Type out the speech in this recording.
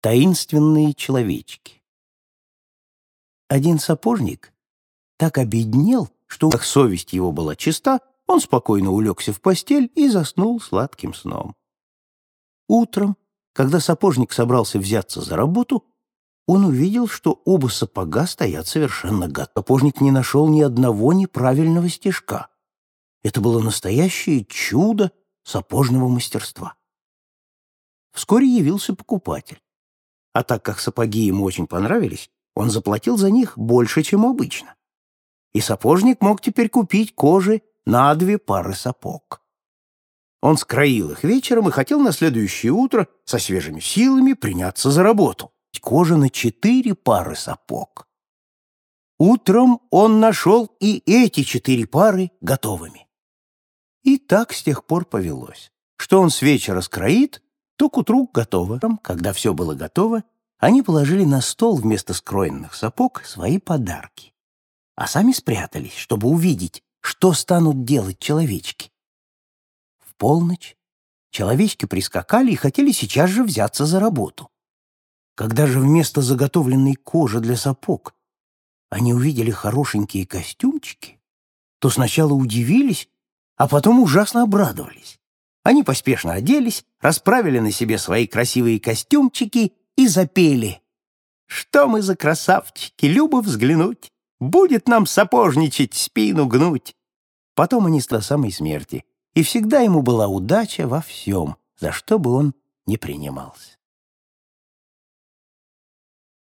Таинственные человечки. Один сапожник так обеднел, что, как совесть его была чиста, он спокойно улегся в постель и заснул сладким сном. Утром, когда сапожник собрался взяться за работу, он увидел, что оба сапога стоят совершенно готовы. Сапожник не нашел ни одного неправильного стежка. Это было настоящее чудо сапожного мастерства. Вскоре явился покупатель. А так как сапоги ему очень понравились, он заплатил за них больше, чем обычно. И сапожник мог теперь купить кожи на 2 пары сапог. Он скроил их вечером и хотел на следующее утро со свежими силами приняться за работу. Кожа на 4 пары сапог. Утром он нашел и эти 4 пары готовыми. И так с тех пор повелось, что он с вечера скроит, то к утру готово. Когда все было готово, они положили на стол вместо скроенных сапог свои подарки, а сами спрятались, чтобы увидеть, что станут делать человечки. В полночь человечки прискакали и хотели сейчас же взяться за работу. Когда же вместо заготовленной кожи для сапог они увидели хорошенькие костюмчики, то сначала удивились, а потом ужасно обрадовались. Они поспешно оделись, расправили на себе свои красивые костюмчики и запели: «Что мы за красавчики, любо взглянуть! Будет нам сапожничать, спину гнуть!» Потом они до самой смерти, и всегда ему была удача во всем, за что бы он ни принимался.